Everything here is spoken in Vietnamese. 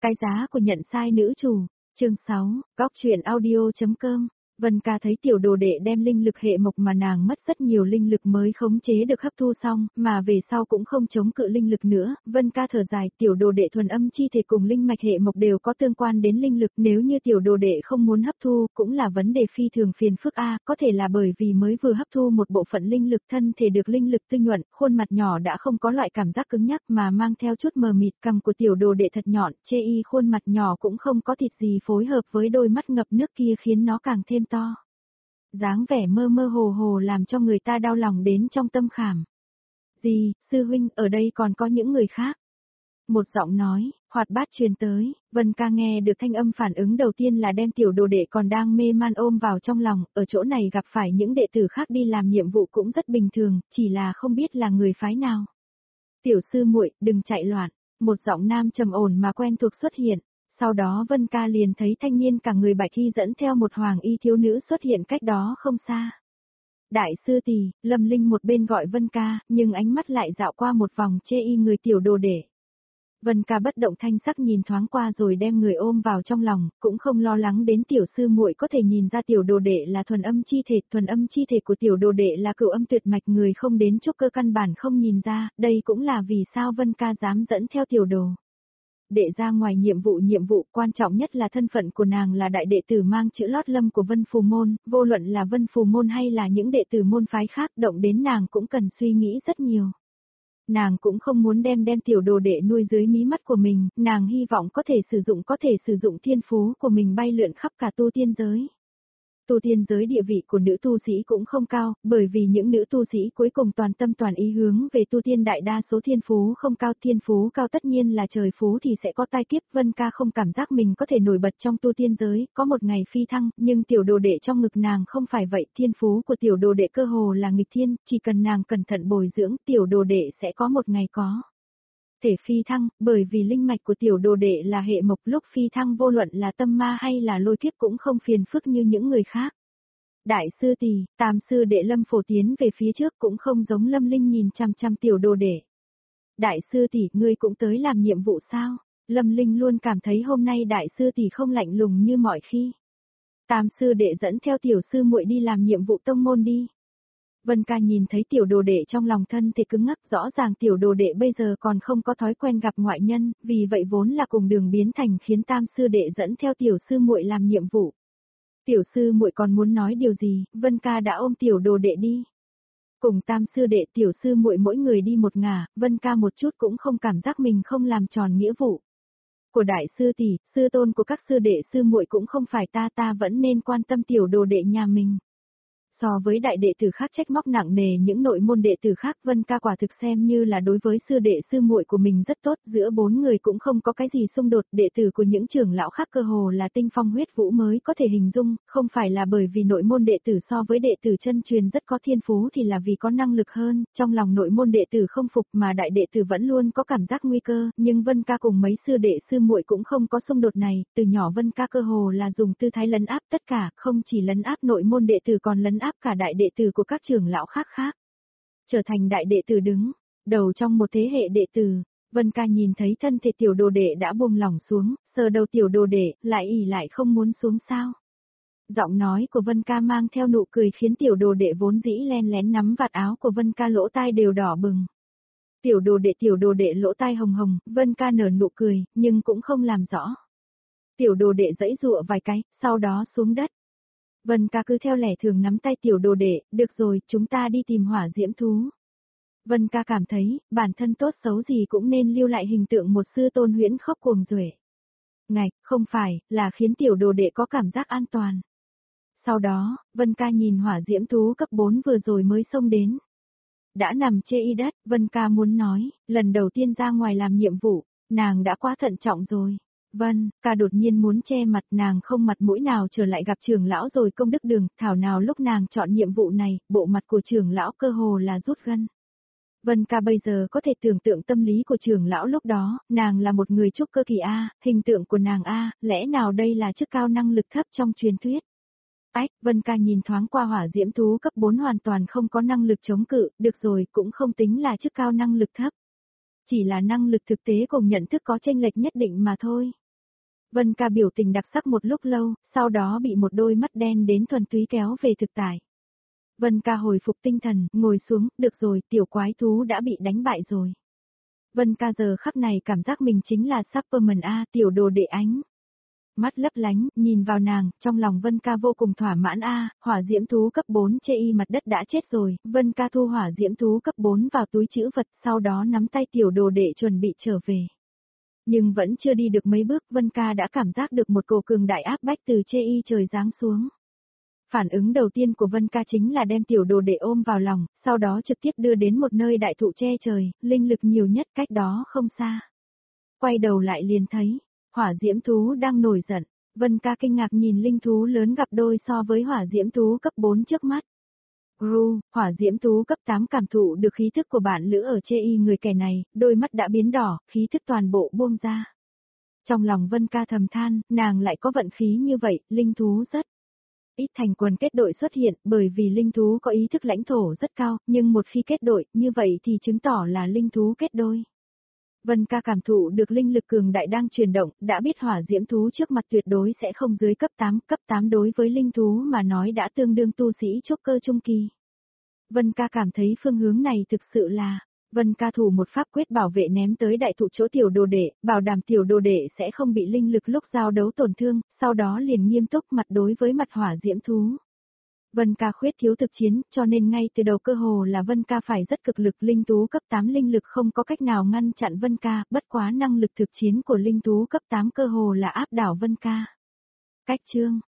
Cái giá của nhận sai nữ chủ, chương 6, góc truyện audio.com. Vân Ca thấy tiểu đồ đệ đem linh lực hệ mộc mà nàng mất rất nhiều linh lực mới khống chế được hấp thu xong, mà về sau cũng không chống cự linh lực nữa. Vân Ca thở dài, tiểu đồ đệ thuần âm chi thể cùng linh mạch hệ mộc đều có tương quan đến linh lực, nếu như tiểu đồ đệ không muốn hấp thu, cũng là vấn đề phi thường phiền phức a, có thể là bởi vì mới vừa hấp thu một bộ phận linh lực, thân thể được linh lực tư nhuận, khuôn mặt nhỏ đã không có loại cảm giác cứng nhắc mà mang theo chút mờ mịt, cằm của tiểu đồ đệ thật nhọn, chê y khuôn mặt nhỏ cũng không có thịt gì phối hợp với đôi mắt ngập nước kia khiến nó càng thêm to. Dáng vẻ mơ mơ hồ hồ làm cho người ta đau lòng đến trong tâm khảm. Gì, sư huynh, ở đây còn có những người khác. Một giọng nói, hoạt bát truyền tới, Vân Ca nghe được thanh âm phản ứng đầu tiên là đem tiểu đồ đệ còn đang mê man ôm vào trong lòng, ở chỗ này gặp phải những đệ tử khác đi làm nhiệm vụ cũng rất bình thường, chỉ là không biết là người phái nào. Tiểu sư muội, đừng chạy loạn, một giọng nam trầm ổn mà quen thuộc xuất hiện. Sau đó Vân Ca liền thấy thanh niên cả người bạch y dẫn theo một hoàng y thiếu nữ xuất hiện cách đó không xa. Đại sư tỷ, Lâm Linh một bên gọi Vân Ca, nhưng ánh mắt lại dạo qua một vòng chê y người tiểu đồ đệ. Vân Ca bất động thanh sắc nhìn thoáng qua rồi đem người ôm vào trong lòng, cũng không lo lắng đến tiểu sư muội có thể nhìn ra tiểu đồ đệ là thuần âm chi thể của tiểu đồ đệ là cửu âm tuyệt mạch, người không đến trúc cơ căn bản không nhìn ra, đây cũng là vì sao Vân Ca dám dẫn theo tiểu đồ đệ ra ngoài nhiệm vụ quan trọng nhất là thân phận của nàng là đại đệ tử mang chữ lót lâm của Vân Phù Môn, vô luận là Vân Phù Môn hay là những đệ tử môn phái khác, động đến nàng cũng cần suy nghĩ rất nhiều. Nàng cũng không muốn đem tiểu đồ đệ nuôi dưới mí mắt của mình, nàng hy vọng có thể sử dụng thiên phú của mình bay lượn khắp cả tu tiên giới. Tu tiên giới địa vị của nữ tu sĩ cũng không cao, bởi vì những nữ tu sĩ cuối cùng toàn tâm toàn ý hướng về tu tiên, đại đa số thiên phú không cao, thiên phú cao tất nhiên là trời phú thì sẽ có tai kiếp. Vân Ca không cảm giác mình có thể nổi bật trong tu tiên giới, có một ngày phi thăng, nhưng tiểu đồ đệ trong ngực nàng không phải vậy, thiên phú của tiểu đồ đệ cơ hồ là nghịch thiên, chỉ cần nàng cẩn thận bồi dưỡng, tiểu đồ đệ sẽ có một ngày có thể phi thăng, bởi vì linh mạch của tiểu đồ đệ là hệ mộc, lúc phi thăng vô luận là tâm ma hay là lôi kiếp cũng không phiền phức như những người khác. Đại sư tỷ, tam sư đệ Lâm Phổ tiến về phía trước cũng không giống Lâm Linh nhìn chằm chằm tiểu đồ đệ. Đại sư tỷ, ngươi cũng tới làm nhiệm vụ sao? Lâm Linh luôn cảm thấy hôm nay đại sư tỷ không lạnh lùng như mọi khi. Tam sư đệ dẫn theo tiểu sư muội đi làm nhiệm vụ tông môn đi. Vân Ca nhìn thấy tiểu đồ đệ trong lòng thân thể cứng ngắc, rõ ràng tiểu đồ đệ bây giờ còn không có thói quen gặp ngoại nhân, vì vậy vốn là cùng đường biến thành khiến tam sư đệ dẫn theo tiểu sư muội làm nhiệm vụ. Tiểu sư muội còn muốn nói điều gì, Vân Ca đã ôm tiểu đồ đệ đi. Cùng tam sư đệ tiểu sư muội mỗi người đi một ngả, Vân Ca một chút cũng không cảm giác mình không làm tròn nghĩa vụ của đại sư tỷ, sư tôn của các sư đệ sư muội cũng không phải ta vẫn nên quan tâm tiểu đồ đệ nhà mình. So với đại đệ tử khác trách móc nặng nề những nội môn đệ tử khác, Vân Ca quả thực xem như là đối với sư đệ sư muội của mình rất tốt, giữa bốn người cũng không có cái gì xung đột, đệ tử của những trưởng lão khác cơ hồ là tinh phong huyết vũ mới có thể hình dung, không phải là bởi vì nội môn đệ tử so với đệ tử chân truyền rất có thiên phú thì là vì có năng lực hơn, trong lòng nội môn đệ tử không phục mà đại đệ tử vẫn luôn có cảm giác nguy cơ, nhưng Vân Ca cùng mấy sư đệ sư muội cũng không có xung đột này, từ nhỏ Vân Ca cơ hồ là dùng tư thái lấn áp tất cả, không chỉ lấn áp nội môn đệ tử còn lấn áp cả đại đệ tử của các trưởng lão khác. Trở thành đại đệ tử đứng đầu trong một thế hệ đệ tử, Vân Ca nhìn thấy thân thể tiểu đồ đệ đã buông lỏng xuống, sờ đầu tiểu đồ đệ, lại không muốn xuống sao. Giọng nói của Vân Ca mang theo nụ cười khiến tiểu đồ đệ vốn dĩ len lén nắm vạt áo của Vân Ca lỗ tai đều đỏ bừng. Tiểu đồ đệ lỗ tai hồng hồng, Vân Ca nở nụ cười, nhưng cũng không làm rõ. Tiểu đồ đệ giãy giụa vài cái, sau đó xuống đất. Vân Ca cứ theo lẽ thường nắm tay tiểu đồ đệ, được rồi, chúng ta đi tìm hỏa diễm thú. Vân Ca cảm thấy, bản thân tốt xấu gì cũng nên lưu lại hình tượng một sư tôn huyễn khốc cuồng duệ. Ngạch, không phải, là khiến tiểu đồ đệ có cảm giác an toàn. Sau đó, Vân Ca nhìn hỏa diễm thú cấp 4 vừa rồi mới xông đến. Đã nằm chê y đất, Vân Ca muốn nói, lần đầu tiên ra ngoài làm nhiệm vụ, nàng đã quá thận trọng rồi. Vân Ca đột nhiên muốn che mặt, nàng không mặt mũi nào trở lại gặp trưởng lão rồi công đức đường, thảo nào lúc nàng chọn nhiệm vụ này, bộ mặt của trưởng lão cơ hồ là rút gân. Vân Ca bây giờ có thể tưởng tượng tâm lý của trưởng lão lúc đó, nàng là một người trúc cơ kỳ A, hình tượng của nàng A, lẽ nào đây là chức cao năng lực thấp trong truyền thuyết. Vân Ca nhìn thoáng qua hỏa diễm thú cấp 4 hoàn toàn không có năng lực chống cự, được rồi, cũng không tính là chức cao năng lực thấp. Chỉ là năng lực thực tế cùng nhận thức có chênh lệch nhất định mà thôi. Vân ca biểu tình đặc sắc một lúc lâu, sau đó bị một đôi mắt đen đến thuần túy kéo về thực tại. Vân ca hồi phục tinh thần, ngồi xuống, được rồi, tiểu quái thú đã bị đánh bại rồi. Vân ca giờ khắc này cảm giác mình chính là Superman A, tiểu đồ đệ ánh. Mắt lấp lánh, nhìn vào nàng, trong lòng Vân ca vô cùng thỏa mãn A, hỏa diễm thú cấp 4 chê y mặt đất đã chết rồi, Vân ca thu hỏa diễm thú cấp 4 vào túi trữ vật, sau đó nắm tay tiểu đồ đệ chuẩn bị trở về. Nhưng vẫn chưa đi được mấy bước, Vân ca đã cảm giác được một cổ cường đại áp bách từ chê y trời giáng xuống. Phản ứng đầu tiên của Vân ca chính là đem tiểu đồ đệ ôm vào lòng, sau đó trực tiếp đưa đến một nơi đại thụ che trời, linh lực nhiều nhất cách đó không xa. Quay đầu lại liền thấy, hỏa diễm thú đang nổi giận, Vân ca kinh ngạc nhìn linh thú lớn gặp đôi so với hỏa diễm thú cấp 4 trước mắt. Gru, hỏa diễm thú cấp 8 cảm thụ được khí thức của bạn lữ ở chê y người kẻ này, đôi mắt đã biến đỏ, khí thức toàn bộ buông ra. Trong lòng Vân ca thầm than, nàng lại có vận khí như vậy, linh thú rất ít thành quần kết đội xuất hiện, bởi vì linh thú có ý thức lãnh thổ rất cao, nhưng một khi kết đội, như vậy thì chứng tỏ là linh thú kết đôi. Vân ca cảm thụ được linh lực cường đại đang chuyển động, đã biết hỏa diễm thú trước mặt tuyệt đối sẽ không dưới cấp 8 đối với linh thú mà nói đã tương đương tu sĩ trúc cơ trung kỳ. Vân ca cảm thấy phương hướng này thực sự là, Vân ca thủ một pháp quyết bảo vệ ném tới đại thụ chỗ tiểu đồ đệ, bảo đảm tiểu đồ đệ sẽ không bị linh lực lúc giao đấu tổn thương, sau đó liền nghiêm túc mặt đối với mặt hỏa diễm thú. Vân ca khuyết thiếu thực chiến, cho nên ngay từ đầu cơ hồ là Vân ca phải rất cực lực, linh thú cấp 8 linh lực không có cách nào ngăn chặn Vân ca, bất quá năng lực thực chiến của linh thú cấp 8 cơ hồ là áp đảo Vân ca. Cách chương